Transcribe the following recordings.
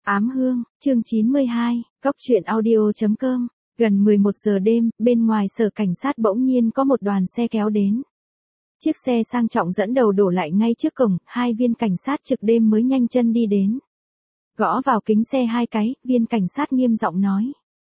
Ám hương, chương 92, Cóc truyện audio.com, gần 11 giờ đêm, bên ngoài sở cảnh sát bỗng nhiên có một đoàn xe kéo đến. Chiếc xe sang trọng dẫn đầu đổ lại ngay trước cổng, hai viên cảnh sát trực đêm mới nhanh chân đi đến. Gõ vào kính xe hai cái, viên cảnh sát nghiêm giọng nói.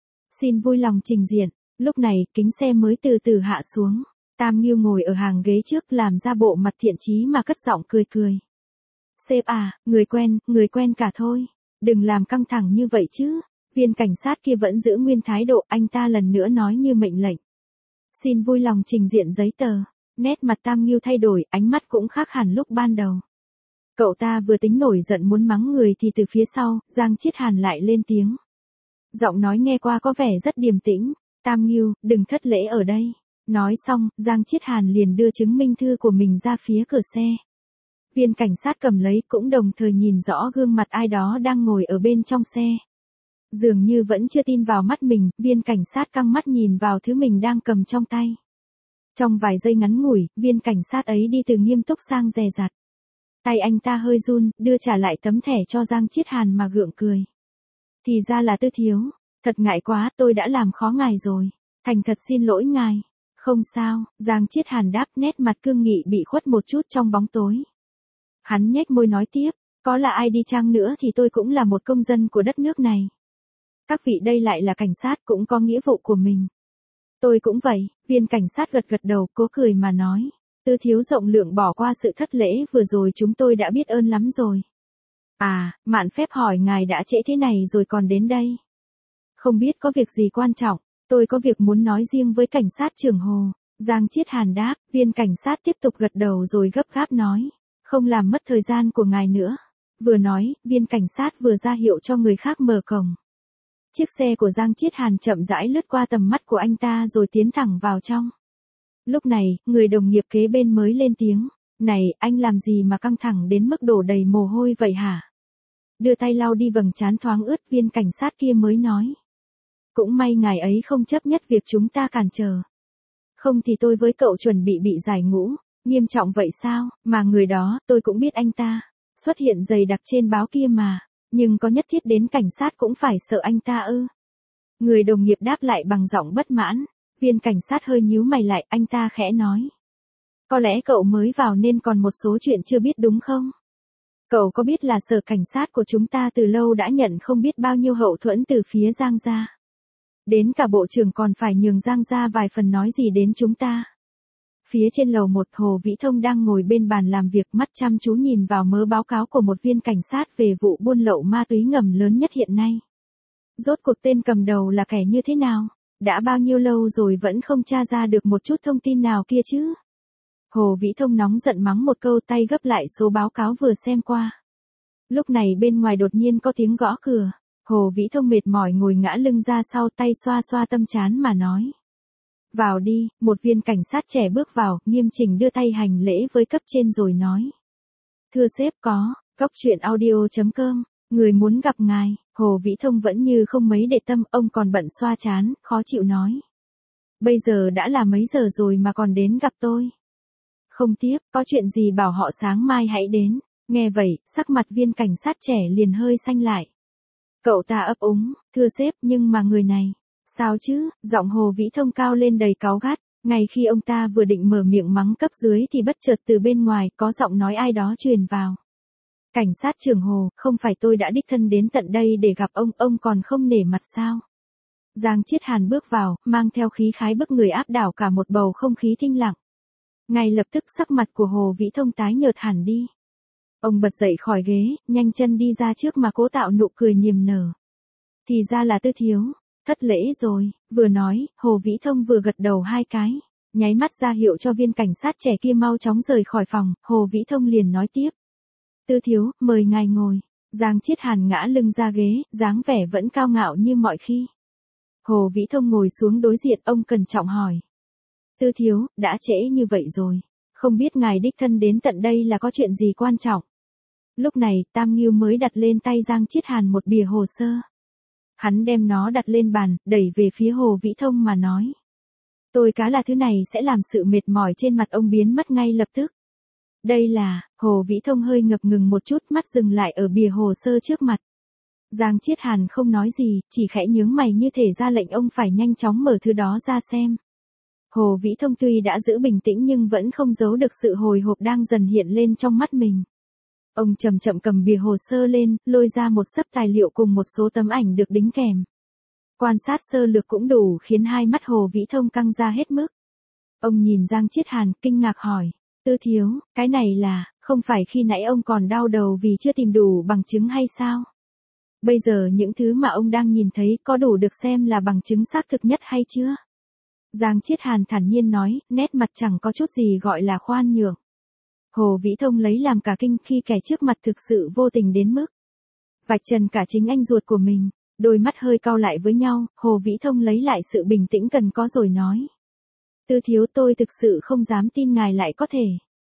Xin vui lòng trình diện, lúc này, kính xe mới từ từ hạ xuống. Tam Nghiêu ngồi ở hàng ghế trước làm ra bộ mặt thiện chí mà cất giọng cười cười. Sếp à, người quen cả thôi. Đừng làm căng thẳng như vậy chứ. Viên cảnh sát kia vẫn giữ nguyên thái độ, anh ta lần nữa nói như mệnh lệnh. Xin vui lòng trình diện giấy tờ. Nét mặt Tam Nghiêu thay đổi, ánh mắt cũng khác hẳn lúc ban đầu. Cậu ta vừa tính nổi giận muốn mắng người thì từ phía sau, Giang Chiết Hàn lại lên tiếng. Giọng nói nghe qua có vẻ rất điềm tĩnh. Tam Nghiêu, đừng thất lễ ở đây. Nói xong, Giang Chiết Hàn liền đưa chứng minh thư của mình ra phía cửa xe. Viên cảnh sát cầm lấy cũng đồng thời nhìn rõ gương mặt ai đó đang ngồi ở bên trong xe. Dường như vẫn chưa tin vào mắt mình, viên cảnh sát căng mắt nhìn vào thứ mình đang cầm trong tay. Trong vài giây ngắn ngủi, viên cảnh sát ấy đi từ nghiêm túc sang dè dặt. Tay anh ta hơi run, đưa trả lại tấm thẻ cho Giang Chiết Hàn mà gượng cười. Thì ra là Tư thiếu, thật ngại quá, tôi đã làm khó ngài rồi. Thành thật xin lỗi ngài. Không sao, Giang Chiết Hàn đáp, nét mặt cương nghị bị khuất một chút trong bóng tối. Hắn nhếch môi nói tiếp, có là ai đi chăng nữa thì tôi cũng là một công dân của đất nước này. Các vị đây lại là cảnh sát cũng có nghĩa vụ của mình. Tôi cũng vậy, viên cảnh sát gật đầu cố cười mà nói. Tư thiếu rộng lượng bỏ qua sự thất lễ vừa rồi chúng tôi đã biết ơn lắm rồi. À, mạn phép hỏi ngài đã trễ thế này rồi còn đến đây. Không biết có việc gì quan trọng, tôi có việc muốn nói riêng với cảnh sát trưởng Hồ. Giang Chiết Hàn đáp, viên cảnh sát tiếp tục gật đầu rồi gấp gáp nói. Không làm mất thời gian của ngài nữa. Vừa nói, viên cảnh sát vừa ra hiệu cho người khác mở cổng. Chiếc xe của Giang Chiết Hàn chậm rãi lướt qua tầm mắt của anh ta rồi tiến thẳng vào trong. Lúc này, người đồng nghiệp kế bên mới lên tiếng. Này, anh làm gì mà căng thẳng đến mức đổ đầy mồ hôi vậy hả? Đưa tay lau đi vầng trán thoáng ướt, viên cảnh sát kia mới nói. Cũng may ngài ấy không chấp nhất việc chúng ta cản trở. Không thì tôi với cậu chuẩn bị giải ngũ. Nghiêm trọng vậy sao, mà người đó, tôi cũng biết anh ta. Xuất hiện dày đặc trên báo kia mà. Nhưng có nhất thiết đến cảnh sát cũng phải sợ anh ta ư? Người đồng nghiệp đáp lại bằng giọng bất mãn. Viên cảnh sát hơi nhíu mày lại, anh ta khẽ nói. Có lẽ cậu mới vào nên còn một số chuyện chưa biết đúng không? Cậu có biết là sở cảnh sát của chúng ta từ lâu đã nhận không biết bao nhiêu hậu thuẫn từ phía Giang gia. Đến cả bộ trưởng còn phải nhường Giang gia vài phần nói gì đến chúng ta. Phía trên lầu 1, Hồ Vĩ Thông đang ngồi bên bàn làm việc, mắt chăm chú nhìn vào mớ báo cáo của một viên cảnh sát về vụ buôn lậu ma túy ngầm lớn nhất hiện nay. Rốt cuộc tên cầm đầu là kẻ như thế nào? Đã bao nhiêu lâu rồi vẫn không tra ra được một chút thông tin nào kia chứ? Hồ Vĩ Thông nóng giận mắng một câu, tay gấp lại số báo cáo vừa xem qua. Lúc này bên ngoài đột nhiên có tiếng gõ cửa. Hồ Vĩ Thông mệt mỏi ngồi ngã lưng ra sau, tay xoa xoa tâm trán mà nói. Vào đi, một viên cảnh sát trẻ bước vào, nghiêm chỉnh đưa tay hành lễ với cấp trên rồi nói. Thưa sếp, có, Cóc truyện audio.com, người muốn gặp ngài. Hồ Vĩ Thông vẫn như không mấy để tâm, ông còn bận xoa trán, khó chịu nói. Bây giờ đã là mấy giờ rồi mà còn đến gặp tôi. Không tiếp, có chuyện gì bảo họ sáng mai hãy đến. Nghe vậy, sắc mặt viên cảnh sát trẻ liền hơi xanh lại. Cậu ta ấp úng, thưa sếp, nhưng mà người này. Sao chứ, giọng Hồ Vĩ Thông cao lên đầy cáu gắt. Ngay khi ông ta vừa định mở miệng mắng cấp dưới thì bất chợt từ bên ngoài có giọng nói ai đó truyền vào. Cảnh sát trưởng Hồ, không phải tôi đã đích thân đến tận đây để gặp ông còn không nể mặt sao? Giang Chiết Hàn bước vào, mang theo khí khái bức người áp đảo cả một bầu không khí thinh lặng. Ngay lập tức sắc mặt của Hồ Vĩ Thông tái nhợt hẳn đi. Ông bật dậy khỏi ghế, nhanh chân đi ra trước mà cố tạo nụ cười niềm nở. Thì ra là Tư thiếu. Thất lễ rồi, vừa nói, Hồ Vĩ Thông vừa gật đầu hai cái, nháy mắt ra hiệu cho viên cảnh sát trẻ kia mau chóng rời khỏi phòng, Hồ Vĩ Thông liền nói tiếp. Tư thiếu, mời ngài ngồi. Giang Chiết Hàn ngã lưng ra ghế, dáng vẻ vẫn cao ngạo như mọi khi. Hồ Vĩ Thông ngồi xuống đối diện, ông cẩn trọng hỏi. Tư thiếu, đã trễ như vậy rồi, không biết ngài đích thân đến tận đây là có chuyện gì quan trọng. Lúc này, Tam Nghiêu mới đặt lên tay Giang Chiết Hàn một bìa hồ sơ. Hắn đem nó đặt lên bàn, đẩy về phía Hồ Vĩ Thông mà nói. Tôi cá là thứ này sẽ làm sự mệt mỏi trên mặt ông biến mất ngay lập tức. Đây là, Hồ Vĩ Thông hơi ngập ngừng một chút, mắt dừng lại ở bìa hồ sơ trước mặt. Giang Chiết Hàn không nói gì, chỉ khẽ nhướng mày như thể ra lệnh ông phải nhanh chóng mở thứ đó ra xem. Hồ Vĩ Thông tuy đã giữ bình tĩnh nhưng vẫn không giấu được sự hồi hộp đang dần hiện lên trong mắt mình. Ông chậm chậm cầm bìa hồ sơ lên, lôi ra một xấp tài liệu cùng một số tấm ảnh được đính kèm. Quan sát sơ lược cũng đủ khiến hai mắt Hồ Vĩ Thông căng ra hết mức. Ông nhìn Giang Chiết Hàn, kinh ngạc hỏi, Tư thiếu, cái này là, không phải khi nãy ông còn đau đầu vì chưa tìm đủ bằng chứng hay sao? Bây giờ những thứ mà ông đang nhìn thấy có đủ được xem là bằng chứng xác thực nhất hay chưa? Giang Chiết Hàn thản nhiên nói, nét mặt chẳng có chút gì gọi là khoan nhượng. Hồ Vĩ Thông lấy làm cả kinh khi kẻ trước mặt thực sự vô tình đến mức vạch trần cả chính anh ruột của mình. Đôi mắt hơi cau lại với nhau, Hồ Vĩ Thông lấy lại sự bình tĩnh cần có rồi nói. Tư thiếu, tôi thực sự không dám tin ngài lại có thể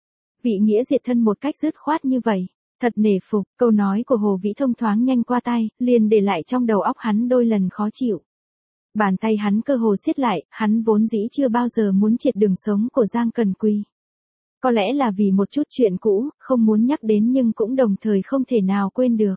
vị nghĩa diệt thân một cách dứt khoát như vậy. Thật nể phục, câu nói của Hồ Vĩ Thông thoáng nhanh qua tai, liền để lại trong đầu óc hắn đôi lần khó chịu. Bàn tay hắn cơ hồ siết lại, hắn vốn dĩ chưa bao giờ muốn triệt đường sống của Giang Cần Quy. Có lẽ là vì một chút chuyện cũ, không muốn nhắc đến nhưng cũng đồng thời không thể nào quên được.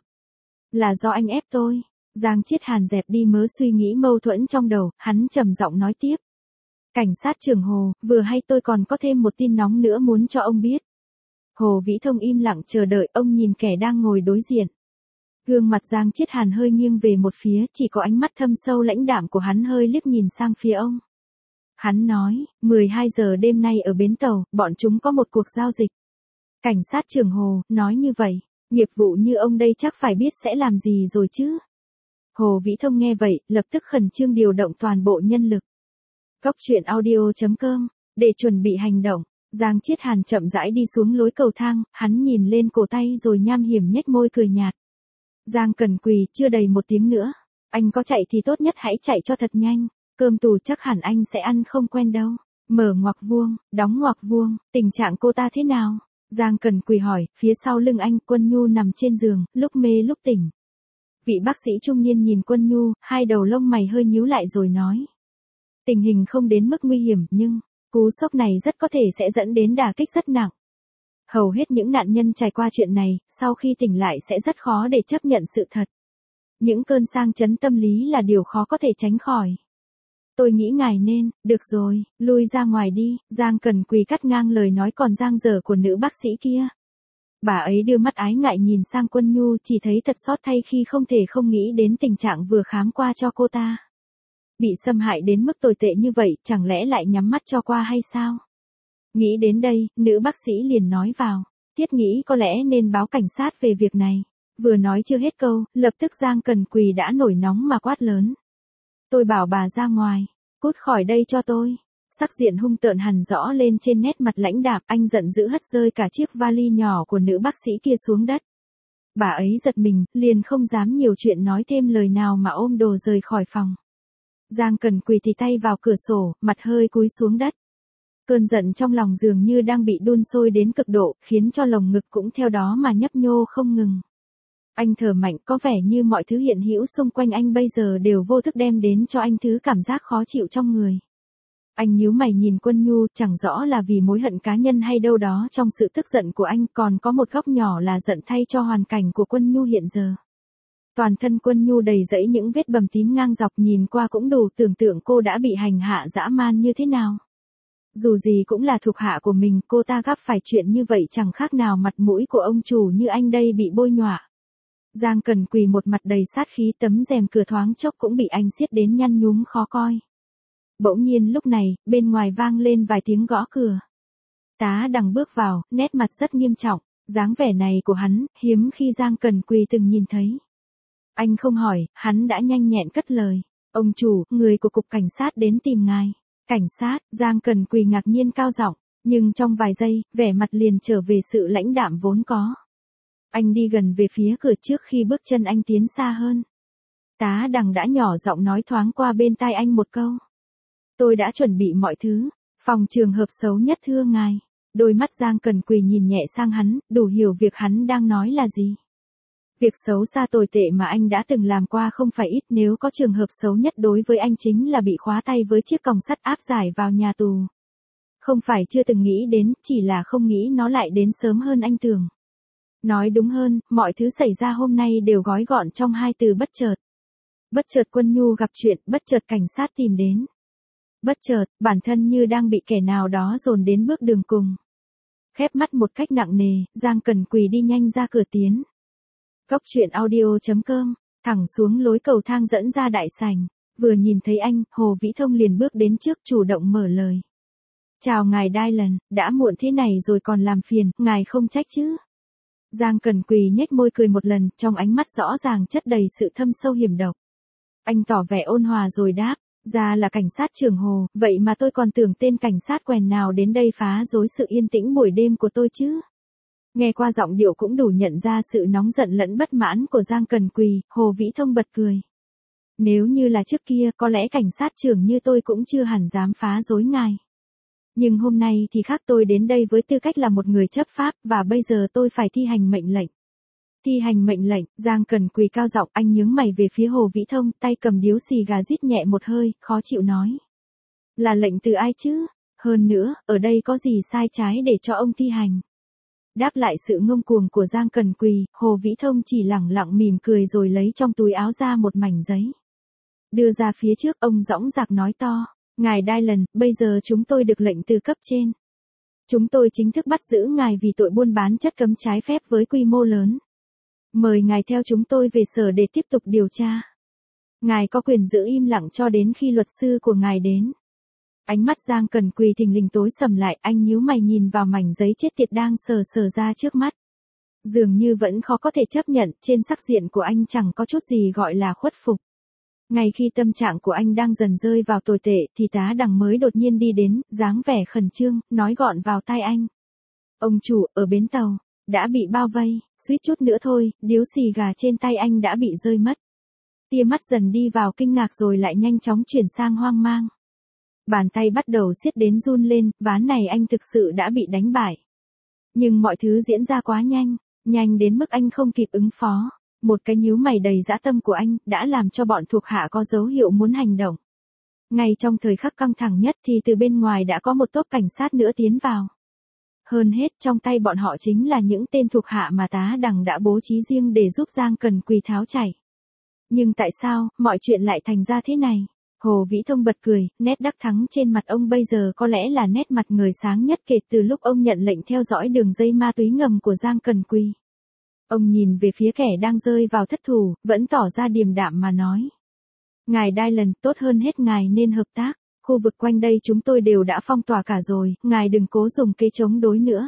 Là do anh ép tôi. Giang Chiết Hàn dẹp đi mớ suy nghĩ mâu thuẫn trong đầu, hắn trầm giọng nói tiếp. Cảnh sát trưởng Hồ, vừa hay tôi còn có thêm một tin nóng nữa muốn cho ông biết. Hồ Vĩ Thông im lặng chờ đợi, ông nhìn kẻ đang ngồi đối diện. Gương mặt Giang Chiết Hàn hơi nghiêng về một phía, chỉ có ánh mắt thâm sâu lãnh đạm của hắn hơi liếc nhìn sang phía ông. Hắn nói, 12 giờ đêm nay ở bến tàu, bọn chúng có một cuộc giao dịch. Cảnh sát trưởng Hồ, nói như vậy, nghiệp vụ như ông đây chắc phải biết sẽ làm gì rồi chứ. Hồ Vĩ Thông nghe vậy, lập tức khẩn trương điều động toàn bộ nhân lực. Góc truyện audio.com, để chuẩn bị hành động. Giang Chiết Hàn chậm rãi đi xuống lối cầu thang, hắn nhìn lên cổ tay rồi nham hiểm nhếch môi cười nhạt. Giang Cần Quỳ, chưa đầy một tiếng nữa. Anh có chạy thì tốt nhất hãy chạy cho thật nhanh, cơm tù chắc hẳn anh sẽ ăn không quen đâu. Mở ngoặc vuông, đóng ngoặc vuông, tình trạng cô ta thế nào? Giang Cần Quỳ hỏi, phía sau lưng anh, Quân Nhu nằm trên giường, lúc mê lúc tỉnh. Vị bác sĩ trung niên nhìn Quân Nhu, hai đầu lông mày hơi nhíu lại rồi nói. Tình hình không đến mức nguy hiểm, nhưng cú sốc này rất có thể sẽ dẫn đến đả kích rất nặng. Hầu hết những nạn nhân trải qua chuyện này, sau khi tỉnh lại sẽ rất khó để chấp nhận sự thật. Những cơn sang chấn tâm lý là điều khó có thể tránh khỏi. Tôi nghĩ ngài nên, được rồi, lui ra ngoài đi, Giang Cần Quỳ cắt ngang lời nói còn dang dở của nữ bác sĩ kia. Bà ấy đưa mắt ái ngại nhìn sang Quân Nhu, chỉ thấy thật xót thay khi không thể không nghĩ đến tình trạng vừa khám qua cho cô ta. Bị xâm hại đến mức tồi tệ như vậy, chẳng lẽ lại nhắm mắt cho qua hay sao? Nghĩ đến đây, nữ bác sĩ liền nói vào. Thiết nghĩ có lẽ nên báo cảnh sát về việc này. Vừa nói chưa hết câu, lập tức Giang Cần Quỳ đã nổi nóng mà quát lớn. Tôi bảo bà ra ngoài, cút khỏi đây cho tôi. Sắc diện hung tợn hằn rõ lên trên nét mặt lãnh đạm, anh giận dữ hất rơi cả chiếc vali nhỏ của nữ bác sĩ kia xuống đất. Bà ấy giật mình, liền không dám nhiều chuyện nói thêm lời nào mà ôm đồ rời khỏi phòng. Giang Cần Quỳ thì tay vào cửa sổ, mặt hơi cúi xuống đất. Cơn giận trong lòng dường như đang bị đun sôi đến cực độ, khiến cho lồng ngực cũng theo đó mà nhấp nhô không ngừng. Anh thở mạnh, có vẻ như mọi thứ hiện hữu xung quanh anh bây giờ đều vô thức đem đến cho anh thứ cảm giác khó chịu trong người. Anh nhíu mày nhìn Quân Nhu, chẳng rõ là vì mối hận cá nhân hay đâu đó trong sự tức giận của anh, còn có một góc nhỏ là giận thay cho hoàn cảnh của Quân Nhu hiện giờ. Toàn thân Quân Nhu đầy rẫy những vết bầm tím ngang dọc, nhìn qua cũng đủ tưởng tượng cô đã bị hành hạ dã man như thế nào. Dù gì cũng là thuộc hạ của mình, cô ta gặp phải chuyện như vậy chẳng khác nào mặt mũi của ông chủ như anh đây bị bôi nhọa. Giang Cần Quỳ một mặt đầy sát khí, tấm rèm cửa thoáng chốc cũng bị anh siết đến nhăn nhúm khó coi. Bỗng nhiên lúc này, bên ngoài vang lên vài tiếng gõ cửa. Tá Đằng bước vào, nét mặt rất nghiêm trọng, dáng vẻ này của hắn, hiếm khi Giang Cần Quỳ từng nhìn thấy. Anh không hỏi, hắn đã nhanh nhẹn cất lời. Ông chủ, người của cục cảnh sát đến tìm ngài. Cảnh sát, Giang Cần Quỳ ngạc nhiên cao giọng, nhưng trong vài giây, vẻ mặt liền trở về sự lãnh đạm vốn có. Anh đi gần về phía cửa trước khi bước chân anh tiến xa hơn. Tá Đằng đã nhỏ giọng nói thoáng qua bên tai anh một câu. Tôi đã chuẩn bị mọi thứ, phòng trường hợp xấu nhất thưa ngài. Đôi mắt Giang Cần Quỳ nhìn nhẹ sang hắn, đủ hiểu việc hắn đang nói là gì. Việc xấu xa tồi tệ mà anh đã từng làm qua không phải ít, nếu có trường hợp xấu nhất đối với anh chính là bị khóa tay với chiếc còng sắt áp giải vào nhà tù. Không phải chưa từng nghĩ đến, chỉ là không nghĩ nó lại đến sớm hơn anh tưởng. Nói đúng hơn, mọi thứ xảy ra hôm nay đều gói gọn trong hai từ bất chợt. Bất chợt Quân Nhu gặp chuyện, bất chợt cảnh sát tìm đến. Bất chợt, bản thân như đang bị kẻ nào đó dồn đến bước đường cùng. Khép mắt một cách nặng nề, Giang Cần Quỳ đi nhanh ra cửa tiến. Cóc truyện audio.com, thẳng xuống lối cầu thang dẫn ra đại sảnh. Vừa nhìn thấy anh, Hồ Vĩ Thông liền bước đến trước chủ động mở lời. Chào ngài Dylan, đã muộn thế này rồi còn làm phiền, ngài không trách chứ. Giang Cần Quỳ nhếch môi cười một lần, trong ánh mắt rõ ràng chất đầy sự thâm sâu hiểm độc. Anh tỏ vẻ ôn hòa rồi đáp, ra là cảnh sát trưởng Hồ, vậy mà tôi còn tưởng tên cảnh sát quèn nào đến đây phá rối sự yên tĩnh buổi đêm của tôi chứ. Nghe qua giọng điệu cũng đủ nhận ra sự nóng giận lẫn bất mãn của Giang Cần Quỳ, Hồ Vĩ Thông bật cười. Nếu như là trước kia, có lẽ cảnh sát trưởng như tôi cũng chưa hẳn dám phá rối ngài. Nhưng hôm nay thì khác, tôi đến đây với tư cách là một người chấp pháp, và bây giờ tôi phải thi hành mệnh lệnh. Thi hành mệnh lệnh, Giang Cần Quỳ cao giọng, anh nhướng mày về phía Hồ Vĩ Thông, tay cầm điếu xì gà rít nhẹ một hơi, khó chịu nói. Là lệnh từ ai chứ? Hơn nữa, ở đây có gì sai trái để cho ông thi hành? Đáp lại sự ngông cuồng của Giang Cần Quỳ, Hồ Vĩ Thông chỉ lẳng lặng mỉm cười rồi lấy trong túi áo ra một mảnh giấy. Đưa ra phía trước, ông dõng dạc nói to. Ngài Dylan, bây giờ chúng tôi được lệnh từ cấp trên. Chúng tôi chính thức bắt giữ ngài vì tội buôn bán chất cấm trái phép với quy mô lớn. Mời ngài theo chúng tôi về sở để tiếp tục điều tra. Ngài có quyền giữ im lặng cho đến khi luật sư của ngài đến. Ánh mắt Giang Cần Quỳ thình lình tối sầm lại, anh nhíu mày nhìn vào mảnh giấy chết tiệt đang sờ sờ ra trước mắt. Dường như vẫn khó có thể chấp nhận, trên sắc diện của anh chẳng có chút gì gọi là khuất phục. Ngay khi tâm trạng của anh đang dần rơi vào tồi tệ thì tá đằng mới đột nhiên đi đến, dáng vẻ khẩn trương, nói gọn vào tai anh. Ông chủ, ở bến tàu, đã bị bao vây, suýt chút nữa thôi, điếu xì gà trên tay anh đã bị rơi mất. Tia mắt dần đi vào kinh ngạc rồi lại nhanh chóng chuyển sang hoang mang. Bàn tay bắt đầu siết đến run lên, ván này anh thực sự đã bị đánh bại. Nhưng mọi thứ diễn ra quá nhanh, nhanh đến mức anh không kịp ứng phó. Một cái nhíu mày đầy dã tâm của anh, đã làm cho bọn thuộc hạ có dấu hiệu muốn hành động. Ngay trong thời khắc căng thẳng nhất thì từ bên ngoài đã có một tốp cảnh sát nữa tiến vào. Hơn hết trong tay bọn họ chính là những tên thuộc hạ mà tá đằng đã bố trí riêng để giúp Giang Cần Quỳ tháo chạy. Nhưng tại sao, mọi chuyện lại thành ra thế này? Hồ Vĩ Thông bật cười, nét đắc thắng trên mặt ông bây giờ có lẽ là nét mặt người sáng nhất kể từ lúc ông nhận lệnh theo dõi đường dây ma túy ngầm của Giang Cần Quỳ. Ông nhìn về phía kẻ đang rơi vào thất thủ, vẫn tỏ ra điềm đạm mà nói. Ngài Dylan, tốt hơn hết ngài nên hợp tác, khu vực quanh đây chúng tôi đều đã phong tỏa cả rồi, ngài đừng cố dùng cây chống đối nữa.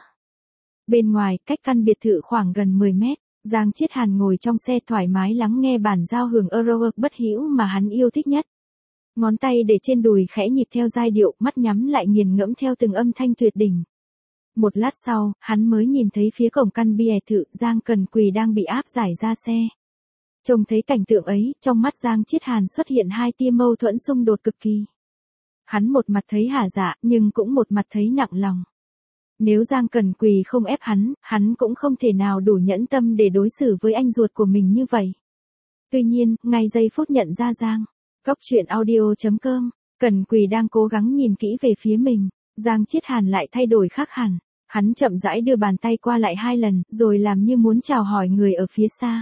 Bên ngoài, cách căn biệt thự khoảng gần 10 mét, Giang Chiết Hàn ngồi trong xe thoải mái lắng nghe bản giao hưởng Euro bất hữu mà hắn yêu thích nhất. Ngón tay để trên đùi khẽ nhịp theo giai điệu, mắt nhắm lại nghiền ngẫm theo từng âm thanh tuyệt đỉnh. Một lát sau, hắn mới nhìn thấy phía cổng căn biệt thự, Giang Cần Quỳ đang bị áp giải ra xe. Trông thấy cảnh tượng ấy, trong mắt Giang Chiết Hàn xuất hiện hai tia mâu thuẫn xung đột cực kỳ. Hắn một mặt thấy hả dạ, nhưng cũng một mặt thấy nặng lòng. Nếu Giang Cần Quỳ không ép hắn cũng không thể nào đủ nhẫn tâm để đối xử với anh ruột của mình như vậy. Tuy nhiên, ngay giây phút nhận ra Cóc truyện audio.com, Cần Quỳ đang cố gắng nhìn kỹ về phía mình, Giang Chiết Hàn lại thay đổi khác hẳn. Hắn chậm rãi đưa bàn tay qua lại 2 lần, rồi làm như muốn chào hỏi người ở phía xa.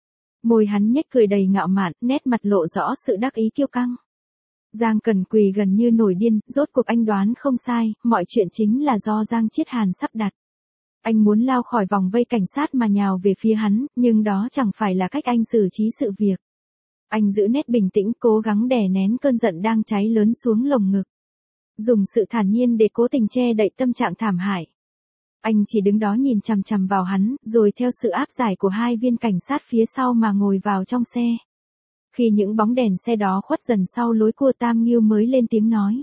Môi hắn nhếch cười đầy ngạo mạn, nét mặt lộ rõ sự đắc ý kiêu căng. Giang Cần Quỳ gần như nổi điên, rốt cuộc anh đoán không sai, mọi chuyện chính là do Giang Chiết Hàn sắp đặt. Anh muốn lao khỏi vòng vây cảnh sát mà nhào về phía hắn, nhưng đó chẳng phải là cách anh xử trí sự việc. Anh giữ nét bình tĩnh, cố gắng đè nén cơn giận đang cháy lớn xuống lồng ngực. Dùng sự thản nhiên để cố tình che đậy tâm trạng thảm hại. Anh chỉ đứng đó nhìn chằm chằm vào hắn, rồi theo sự áp giải của 2 viên cảnh sát phía sau mà ngồi vào trong xe. Khi những bóng đèn xe đó khuất dần sau lối cua, Tam Nghiêu mới lên tiếng nói.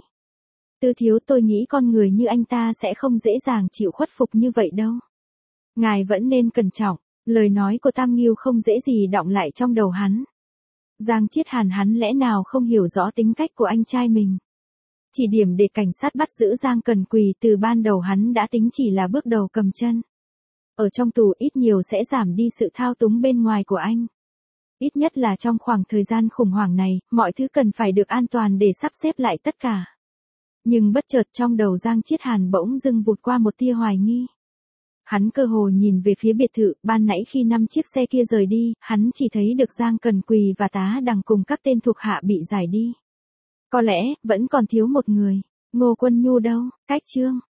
Tư thiếu, tôi nghĩ con người như anh ta sẽ không dễ dàng chịu khuất phục như vậy đâu. Ngài vẫn nên cẩn trọng, lời nói của Tam Nghiêu không dễ gì đọng lại trong đầu hắn. Giang Chiết Hàn hắn lẽ nào không hiểu rõ tính cách của anh trai mình. Chỉ điểm để cảnh sát bắt giữ Giang Cần Quỳ từ ban đầu hắn đã tính chỉ là bước đầu cầm chân. Ở trong tù ít nhiều sẽ giảm đi sự thao túng bên ngoài của anh. Ít nhất là trong khoảng thời gian khủng hoảng này, mọi thứ cần phải được an toàn để sắp xếp lại tất cả. Nhưng bất chợt trong đầu Giang Chiết Hàn bỗng dưng vụt qua một tia hoài nghi. Hắn cơ hồ nhìn về phía biệt thự, ban nãy khi 5 chiếc xe kia rời đi, hắn chỉ thấy được Giang Cần Quỳ và Tá Đằng cùng các tên thuộc hạ bị giải đi. Có lẽ, vẫn còn thiếu một người. Ngô Quân Nhu đâu? Cách Trương.